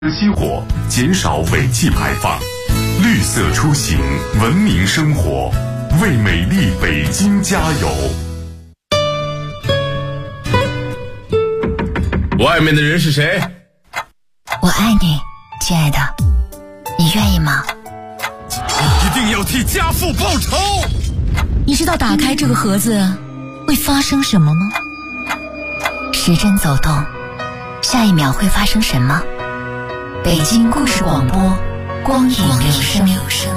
熄火，减少尾气排放，绿色出行，文明生活，为美丽北京加油！ 外面的人是谁？ 我爱你，亲爱的，你愿意吗？ 今天一定要替家父报仇！ 你知道打开这个盒子会发生什么吗？时针走动，下一秒会发生什么？北京故事广播，光影留声。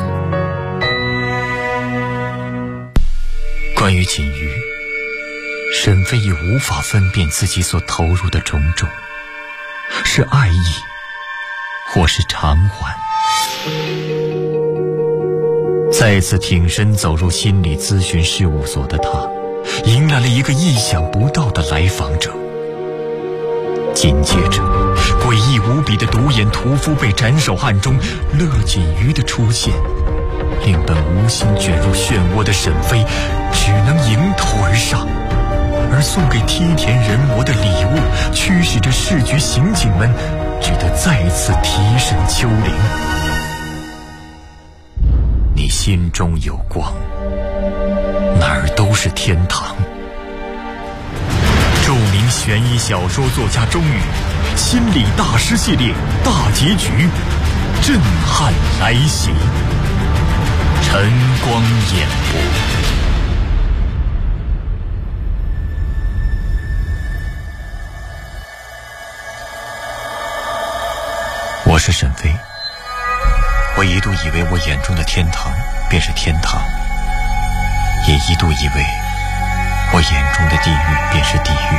关于锦瑜，沈飞已无法分辨自己所投入的种种，是爱意，或是偿还。再次挺身走入心理咨询事务所的他，迎来了一个意想不到的来访者。紧接着，诡异无比的独眼屠夫被斩首案中乐锦瑜的出现，令本无心卷入漩涡的沈飞只能迎头而上，而送给梯田人魔的礼物驱使着市局刑警们只得再次提审秋玲。你心中有光，哪儿都是天堂。著名悬疑小说作家钟宇心理大师系列大结局震撼来袭，晨光演播。我是沈飞，我一度以为我眼中的天堂便是天堂，也一度以为我眼中的地狱便是地狱，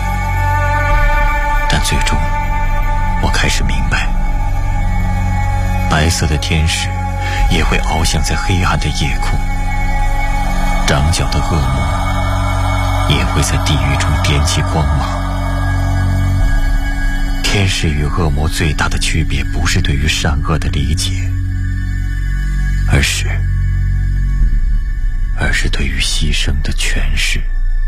但最终我开始明白，白色的天使也会翱翔在黑暗的夜空，长角的恶魔也会在地狱中点起光芒。天使与恶魔最大的区别不是对于善恶的理解，而是对于牺牲的诠释。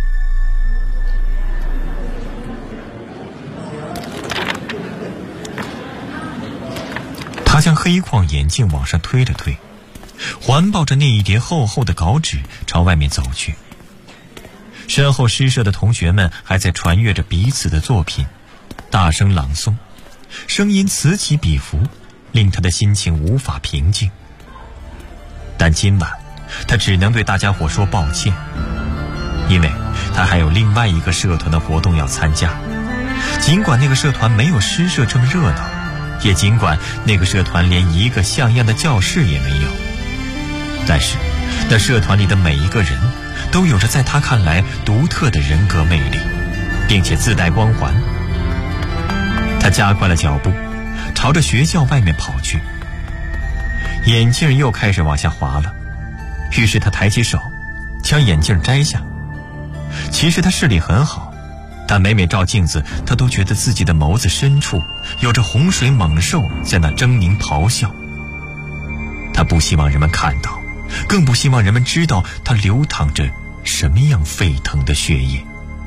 他将黑框眼镜往上推了推，环抱着那一叠厚厚的稿纸朝外面走去。身后诗社的同学们还在传阅着彼此的作品，大声朗诵，声音此起彼伏，令他的心情无法平静。但今晚他只能对大家伙说抱歉，因为他还有另外一个社团的活动要参加。尽管那个社团没有诗社这么热闹，也尽管那个社团连一个像样的教室也没有，但是那社团里的每一个人都有着在他看来独特的人格魅力，并且自带光环。他加快了脚步，朝着学校外面跑去。眼镜又开始往下滑了，于是他抬起手将眼镜摘下。其实他视力很好，但每照镜子，他都觉得自己的眸子深处有着洪水猛兽在那狰狞咆哮。他不希望人们看到，更不希望人们知道他流淌着什么样沸腾的血液。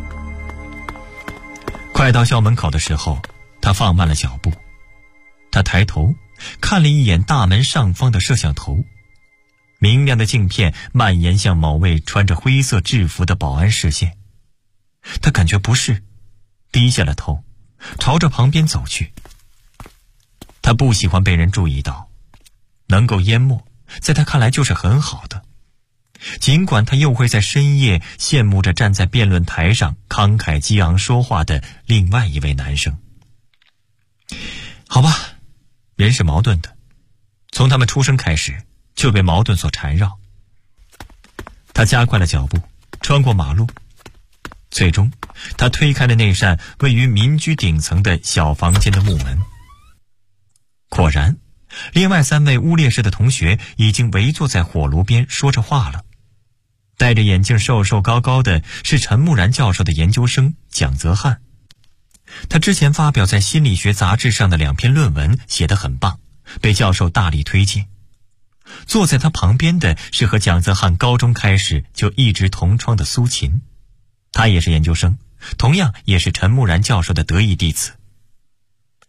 快到校门口的时候，他放慢了脚步。他抬头看了一眼大门上方的摄像头，明亮的镜片蔓延向某位穿着灰色制服的保安视线。他感觉不适，低下了头，朝着旁边走去。他不喜欢被人注意到，能够淹没，在他看来就是很好的。尽管他又会在深夜羡慕着站在辩论台上慷慨激昂说话的另外一位男生。好吧，人是矛盾的，从他们出生开始就被矛盾所缠绕。他加快了脚步，穿过马路，最终他推开了那扇位于民居顶层的小房间的木门。果然，另外3位屋烈士的同学已经围坐在火炉边说着话了。戴着眼镜瘦瘦高高的是陈木然教授的研究生蒋泽汉，他之前发表在心理学杂志上的2篇论文写得很棒，被教授大力推荐。坐在他旁边的是和蒋泽汉高中开始就一直同窗的苏秦，他也是研究生，同样也是陈木然教授的得意弟子。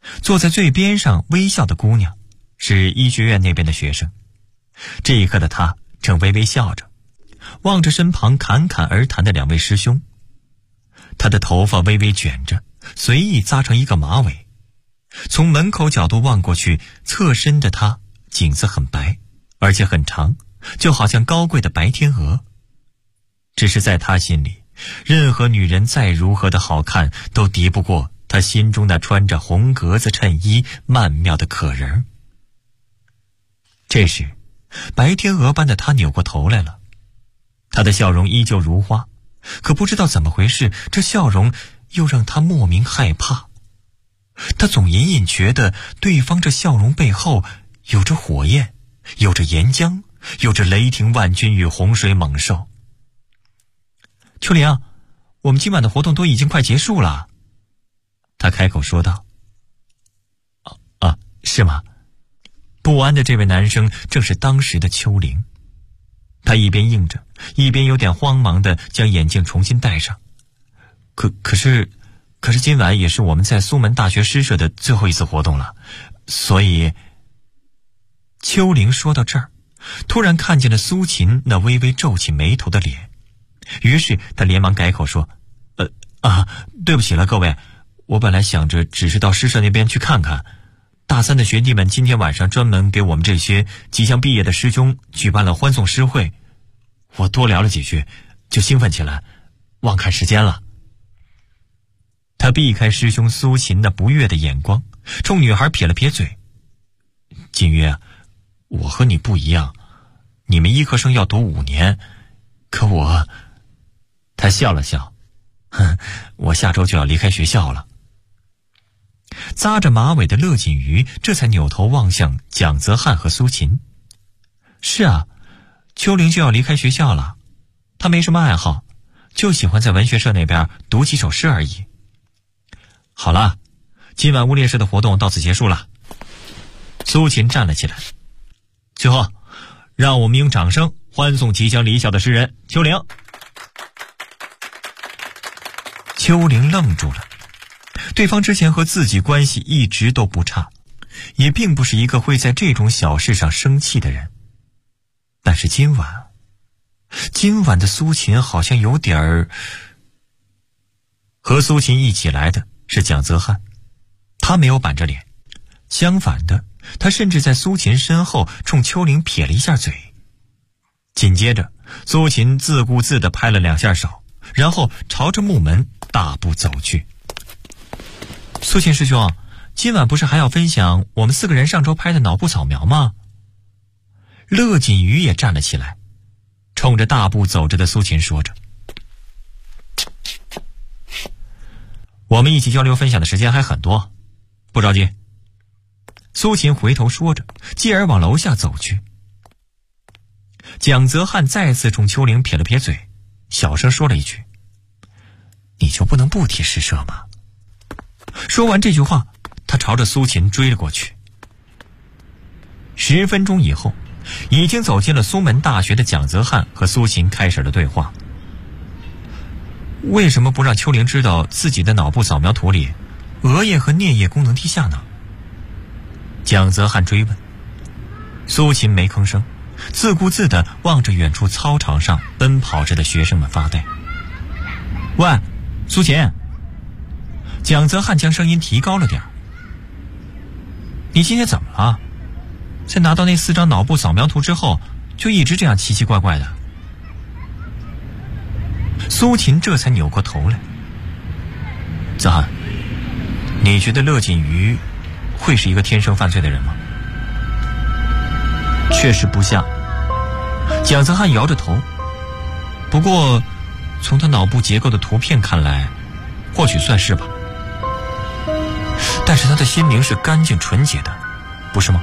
坐在最边上微笑的姑娘是医学院那边的学生。这一刻的她正微微笑着，望着身旁侃侃而谈的两位师兄。她的头发微微卷着，随意扎成一个马尾。从门口角度望过去，侧身的她颈子很白，而且很长，就好像高贵的白天鹅。只是在她心里，任何女人再如何的好看，都敌不过她心中那穿着红格子衬衣曼妙的可人。这时白天鹅般的她扭过头来了，她的笑容依旧如花，可不知道怎么回事，这笑容又让她莫名害怕。她总隐隐觉得对方这笑容背后有着火焰，有着岩浆，有着雷霆万钧与洪水猛兽。秋玲，我们今晚的活动都已经快结束了。他开口说道。是吗？不安的这位男生正是当时的秋玲。他一边应着，一边有点慌忙地将眼镜重新戴上。可是今晚也是我们在苏门大学诗社的最后一次活动了，所以……秋玲说到这儿，突然看见了苏秦那微微皱起眉头的脸，于是他连忙改口说：对不起了各位，我本来想着只是到诗社那边去看看，大三的学弟们今天晚上专门给我们这些即将毕业的师兄举办了欢送诗会，我多聊了几句就兴奋起来，忘看时间了。他避开师兄苏秦那不悦的眼光，冲女孩撇了撇嘴：锦约，我和你不一样，你们医科生要读5年，可我……他笑了笑，我下周就要离开学校了。扎着马尾的乐锦瑜这才扭头望向蒋泽汉和苏秦。是啊，秋玲就要离开学校了，她没什么爱好，就喜欢在文学社那边读几首诗而已。好了，今晚物猎社的活动到此结束了。苏秦站了起来，最后让我们用掌声欢送即将离校的诗人秋玲。秋玲愣住了，对方之前和自己关系一直都不差，也并不是一个会在这种小事上生气的人。但是今晚的苏秦好像有点儿……和苏秦一起来的是蒋泽汉，他没有板着脸，相反的，他甚至在苏秦身后冲秋玲撇了一下嘴。紧接着，苏秦自顾自地拍了2下手，然后朝着木门大步走去。苏秦师兄，今晚不是还要分享我们4个人上周拍的脑部扫描吗？乐锦瑜也站了起来，冲着大步走着的苏秦说着。我们一起交流分享的时间还很多，不着急。苏秦回头说着，继而往楼下走去。蒋泽汉再次冲秋玲撇了撇嘴，小声说了一句：你就不能不提诗社吗？说完这句话，他朝着苏秦追了过去。10分钟以后，已经走进了苏门大学的蒋泽汉和苏秦开始了对话。为什么不让秋玲知道自己的脑部扫描图里额叶和颞叶功能低下呢？蒋泽汉追问。苏秦没吭声，自顾自地望着远处操场上奔跑着的学生们发呆。喂，苏秦！蒋泽汉将声音提高了点。你今天怎么了？在拿到那4张脑部扫描图之后，就一直这样奇奇怪怪的。苏秦这才扭过头来。泽汉，你觉得乐锦瑜会是一个天生犯罪的人吗？确实不像。蒋泽汉摇着头。不过从他脑部结构的图片看来，或许算是吧。但是他的心灵是干净纯洁的，不是吗？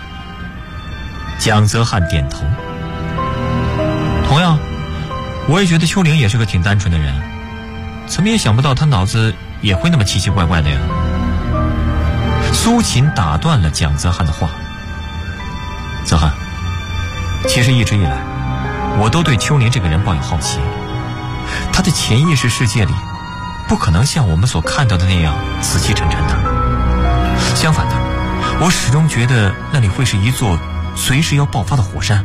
蒋泽汉点头。同样，我也觉得秋玲也是个挺单纯的人，怎么也想不到他脑子也会那么奇奇怪怪的呀。苏秦打断了蒋泽汉的话。泽汉，其实一直以来我都对秋玲这个人抱有好奇，他的潜意识世界里不可能像我们所看到的那样死气沉沉的， 相反的，我始终觉得那里会是一座随时要爆发的火山。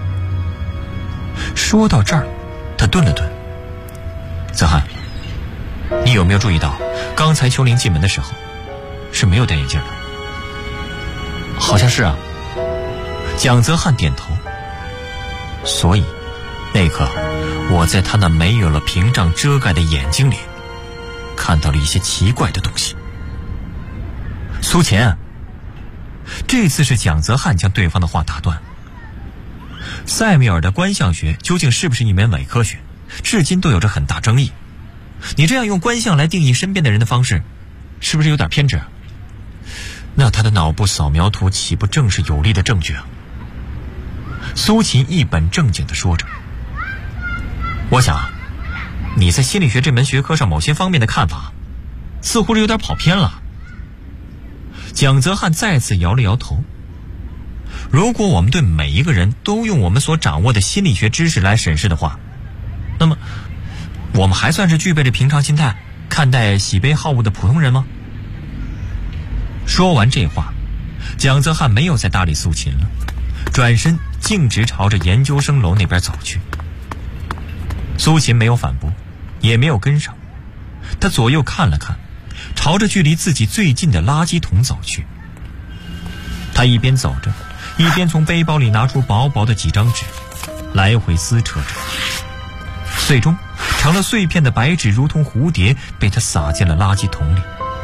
说到这儿，他顿了顿。泽汉，你有没有注意到，刚才秋玲进门的时候是没有戴眼镜的？好像是啊。蒋泽汉点头。所以那一刻，我在他那没有了屏障遮盖的眼睛里看到了一些奇怪的东西。苏秦，这次是蒋泽汉将对方的话打断。塞缪尔的观象学究竟是不是一门伪科学，至今都有着很大争议。你这样用观象来定义身边的人的方式，是不是有点偏执？那他的脑部扫描图岂不正是有力的证据啊？苏秦一本正经地说着。我想你在心理学这门学科上某些方面的看法似乎是有点跑偏了。蒋泽汉再次摇了摇头。如果我们对每一个人都用我们所掌握的心理学知识来审视的话，那么我们还算是具备着平常心态看待喜悲好恶的普通人吗？说完这话，蒋泽汉没有再搭理苏秦了，转身径直朝着研究生楼那边走去。苏秦没有反驳，也没有跟上，他左右看了看，朝着距离自己最近的垃圾桶走去。他一边走着，一边从背包里拿出薄薄的几张纸，来回撕扯着，最终成了碎片的白纸如同蝴蝶被他撒进了垃圾桶里。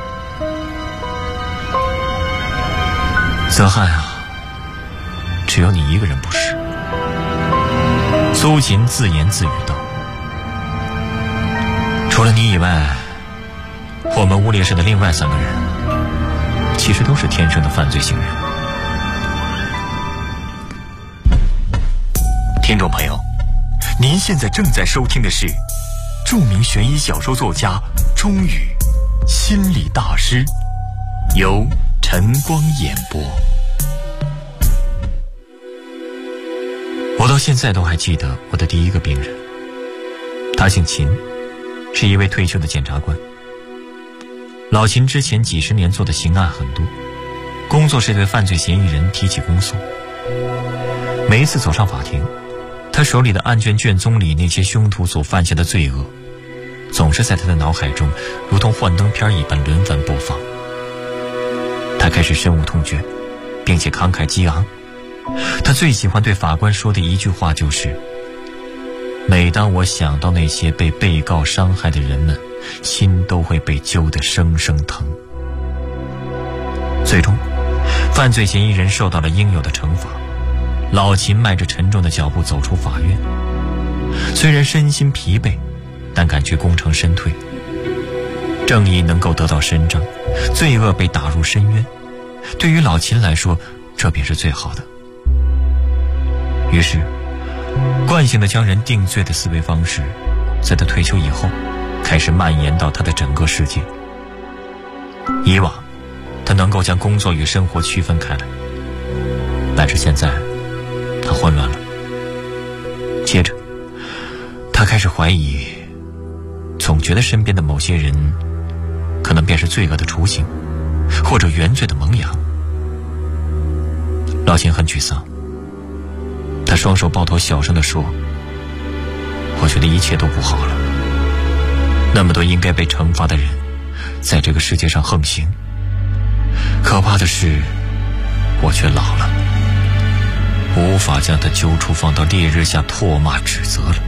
泽汉啊，只有你一个人不是。苏秦自言自语道，除了你以外，我们屋烈士的另外3个人其实都是天生的犯罪型人。听众朋友，您现在正在收听的是著名悬疑小说作家钟宇心理大师，由晨光演播。我到现在都还记得我的第一个病人，他姓秦，是一位退休的检察官。老秦之前几十年做的刑案很多，工作是对犯罪嫌疑人提起公诉。每一次走上法庭，他手里的案卷卷宗里那些凶徒所犯下的罪恶，总是在他的脑海中如同幻灯片一般轮番播放。他开始深恶痛绝，并且慷慨激昂。他最喜欢对法官说的一句话就是：每当我想到那些被被告伤害的人们，心都会被揪得生生疼。最终，犯罪嫌疑人受到了应有的惩罚。老秦迈着沉重的脚步走出法院，虽然身心疲惫，但感觉功成身退。正义能够得到伸张，罪恶被打入深渊，对于老秦来说，这便是最好的。于是，惯性的将人定罪的思维方式，在他退休以后，开始蔓延到他的整个世界。以往，他能够将工作与生活区分开来，但是现在，他混乱了。接着，他开始怀疑，总觉得身边的某些人，可能便是罪恶的雏形，或者原罪的萌芽。老秦很沮丧，他双手抱头小声地说：我觉得一切都不好了，那么多应该被惩罚的人在这个世界上横行，可怕的是我却老了，无法将他揪出放到烈日下唾骂指责了。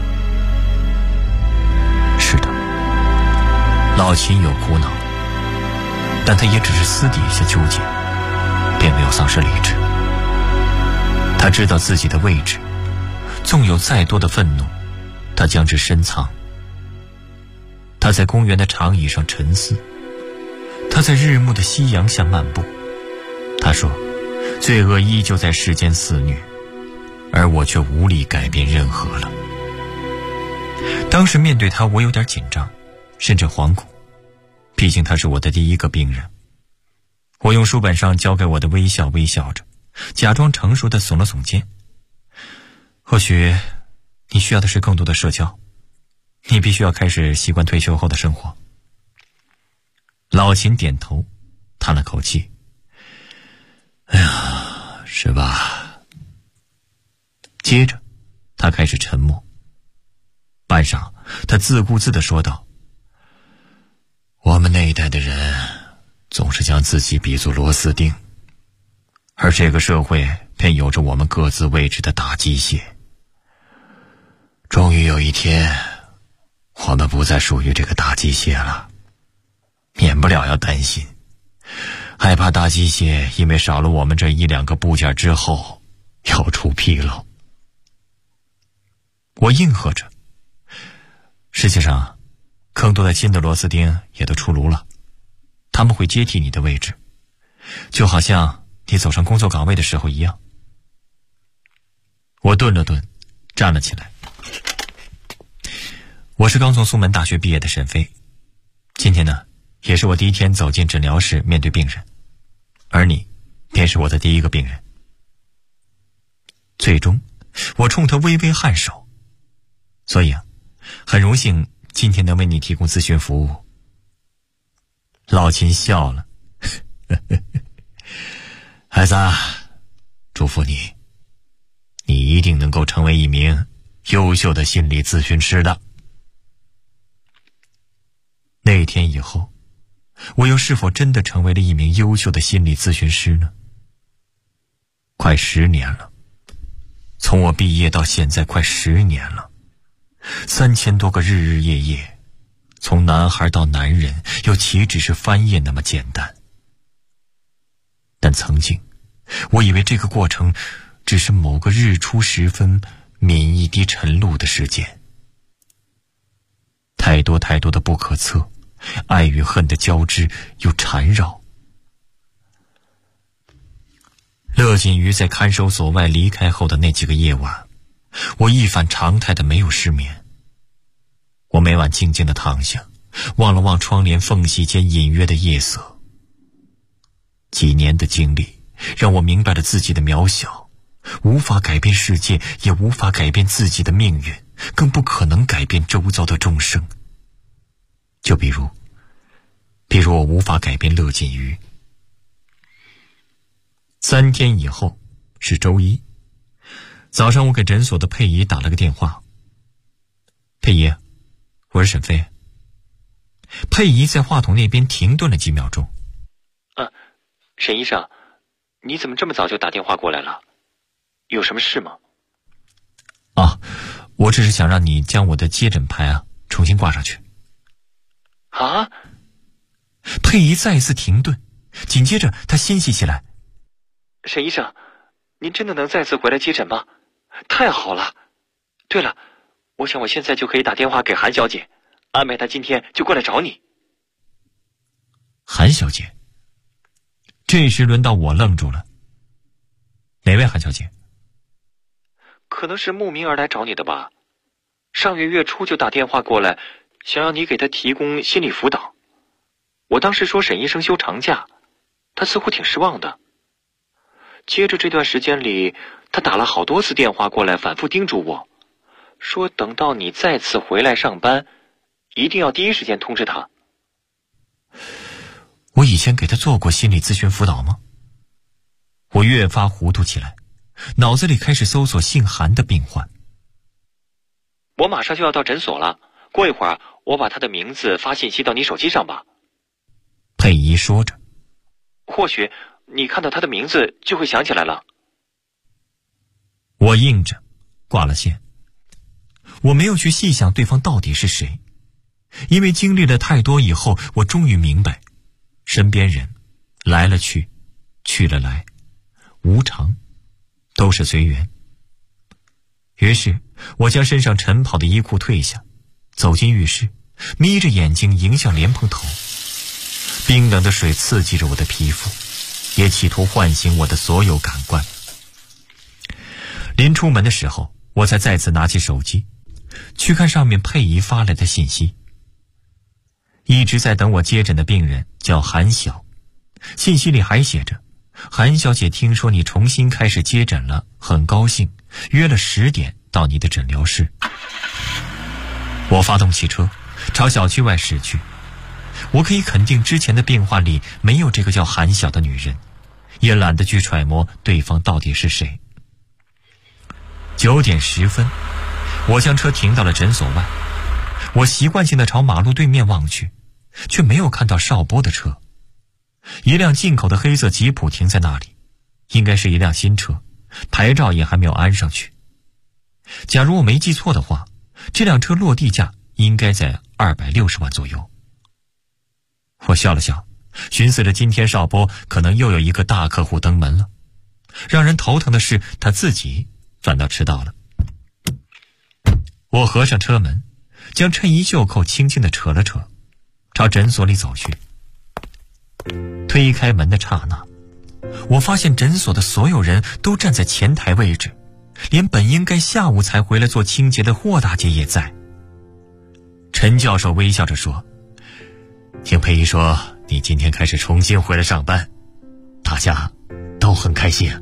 是的，老秦有苦恼，但他也只是私底下纠结，便没有丧失理智。他知道自己的位置，纵有再多的愤怒，他将之深藏。他在公园的长椅上沉思，他在日暮的夕阳下漫步。他说，罪恶依旧在世间肆虐，而我却无力改变任何了。当时面对他，我有点紧张，甚至惶恐，毕竟他是我的第一个病人。我用书本上教给我的微笑微笑着，假装成熟地耸了耸肩。或许你需要的是更多的社交，你必须要开始习惯退休后的生活。老秦点头，叹了口气， 是吧？接着他开始沉默，半晌他自顾自地说道：我们那一代的人总是将自己比作螺丝钉，而这个社会便有着我们各自位置的大机械。终于有一天，我们不再属于这个大机械了，免不了要担心，害怕大机械因为少了我们这一两个部件之后要出纰漏。我应和着，实际上更多的新的螺丝钉也都出炉了，他们会接替你的位置，就好像你走上工作岗位的时候一样。我顿了顿，站了起来。我是刚从苏门大学毕业的沈飞，今天呢，也是我第一天走进诊疗室面对病人，而你便是我的第一个病人。最终我冲他微微颔首，所以很荣幸今天能为你提供咨询服务。老秦笑了孩子，祝福你，你一定能够成为一名优秀的心理咨询师的。那天以后，我又是否真的成为了一名优秀的心理咨询师呢？快10年了，从我毕业到现在快10年了，3000多个日日夜夜，从男孩到男人，又岂止是翻页那么简单？但曾经，我以为这个过程只是某个日出时分抿一滴晨露的时间。太多太多的不可测，爱与恨的交织又缠绕。乐锦瑜在看守所外离开后的那几个夜晚，我一反常态的没有失眠。我每晚静静地躺下，望了望窗帘缝隙间隐约的夜色。几年的经历让我明白了自己的渺小，无法改变世界，也无法改变自己的命运，更不可能改变周遭的众生。就比如我无法改变乐锦瑜。3天以后是周一，早上我给诊所的佩仪打了个电话。佩仪，我是沈飞。佩仪在话筒那边停顿了几秒钟。 沈医生，你怎么这么早就打电话过来了？有什么事吗？ 我只是想让你将我的接诊牌重新挂上去。 啊？ 佩仪再一次停顿，紧接着她欣喜起来。 沈医生，您真的能再次回来接诊吗？太好了！对了，我想我现在就可以打电话给韩小姐，安排她今天就过来找你。 韩小姐？这时轮到我愣住了。哪位韩小姐？ 可能是慕名而来找你的吧。上月月初就打电话过来，想让你给她提供心理辅导。我当时说沈医生休长假，她似乎挺失望的。接着这段时间里，她打了好多次电话过来，反复叮嘱我，说等到你再次回来上班，一定要第一时间通知她。 我以前给她做过心理咨询辅导吗？我越发糊涂起来，脑子里开始搜索姓韩的病患。 我马上就要到诊所了，过一会儿我把她的名字发信息到你手机上吧。 佩仪说着， 或许你看到她的名字就会想起来了。 我应着，挂了线。我没有去细想对方到底是谁，因为经历了太多以后，我终于明白，身边人来了去，去了来，无常，都是随缘。于是我将身上晨跑的衣裤褪下，走进浴室，眯着眼睛迎向莲蓬头。冰冷的水刺激着我的皮肤，也企图唤醒我的所有感官。临出门的时候，我才再次拿起手机，去看上面佩仪发来的信息。一直在等我接诊的病人叫韩晓，信息里还写着：韩小姐听说你重新开始接诊了，很高兴，约了10点到你的诊疗室。我发动汽车朝小区外驶去。我可以肯定之前的病患里没有这个叫韩晓的女人， 也懒得去揣摩对方到底是谁。9点10分，我将车停到了诊所外。我习惯性地朝马路对面望去，却没有看到邵波的车。一辆进口的黑色吉普停在那里，应该是一辆新车，牌照也还没有安上去。假如我没记错的话，这辆车落地价应该在260万左右。我笑了笑，寻思着今天邵波可能又有一个大客户登门了。让人头疼的是，他自己反倒迟到了。我合上车门，将衬衣袖扣轻轻地扯了扯，朝诊所里走去。推开门的刹那，我发现诊所的所有人都站在前台位置，连本应该下午才回来做清洁的霍大姐也在。陈教授微笑着说：“听佩仪说你今天开始重新回来上班，大家都很开心。”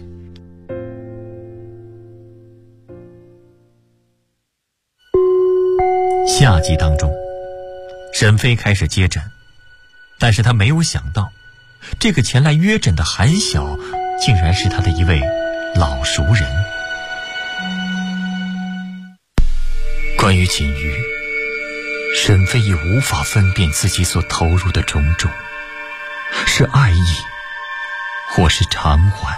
夏季当中，沈飞开始接诊，但是他没有想到，这个前来约诊的韩晓竟然是他的一位老熟人。关于锦瑜，沈飞已无法分辨自己所投入的种种，是爱意或是偿还。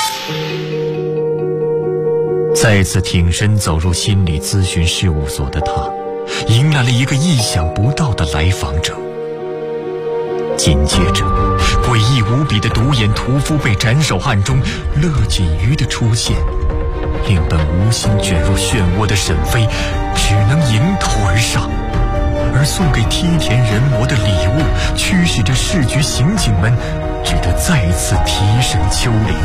再次挺身走入心理咨询事务所的他，迎来了一个意想不到的来访者。紧接着，诡异无比的独眼屠夫被斩首案中乐锦瑜的出现，令本无心卷入漩涡的沈飞只能迎头而上，而送给梯田人魔的礼物驱使着市局刑警们只得再次提审秋玲。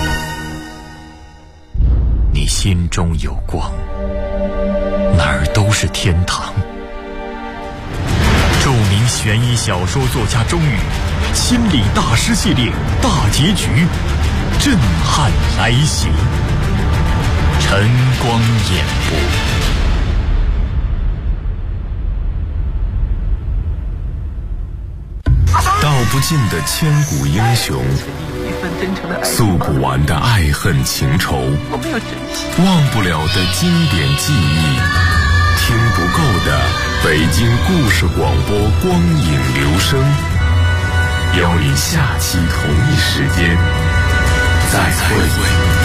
你心中有光，哪儿都是天堂。著名悬疑小说作家钟宇心理大师系列大结局震撼来袭，晨光演播。 道不尽的千古英雄，诉不完的爱恨情仇，忘不了的经典记忆，听不够的北京故事广播光影留声，邀你下期同一时间再会。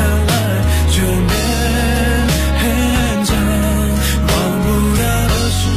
忘不掉的是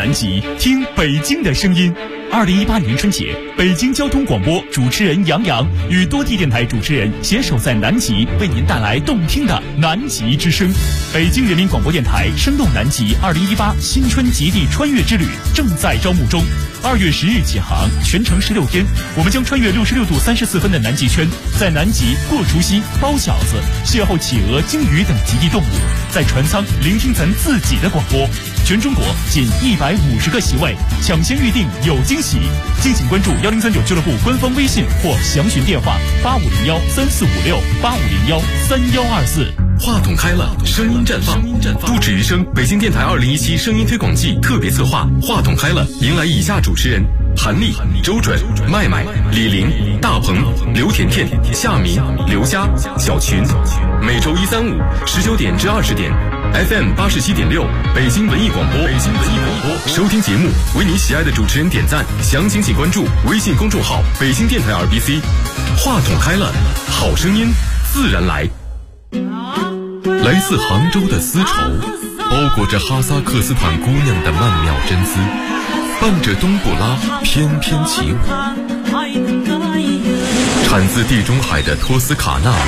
南极，听北京的声音。2018年春节，北京交通广播主持人杨洋与多地电台主持人携手在南极，为您带来动听的南极之声。北京人民广播电台声动南极2018新春极地穿越之旅正在招募中，2月10日起航，全程16天，我们将穿越66度34分的南极圈，在南极过除夕、包饺子，邂逅企鹅、鲸鱼等极地动物，在船舱聆听咱自己的广播。全中国仅150个席位，抢先预定有惊喜。敬请关注1039俱乐部官方微信或详询电话8501-3456、8501-3124。 话筒开了，声音绽放。不止余生北京电台2017声音推广季特别策划话筒开了，迎来以下主持人：韩丽、周准、麦麦、李玲、大鹏、刘甜甜、夏明、刘佳、小群。每周1、3、5 19点至20点 FM 87.6北京文艺广播。收听节目，为你喜爱的主持人点赞，详情请关注微信公众号北京电台 RBC。话筒开了，好声音自然来。来自杭州的丝绸，包裹着哈萨克斯坦姑娘的曼妙真姿，伴着冬不拉翩翩起舞。产自地中海的托斯卡纳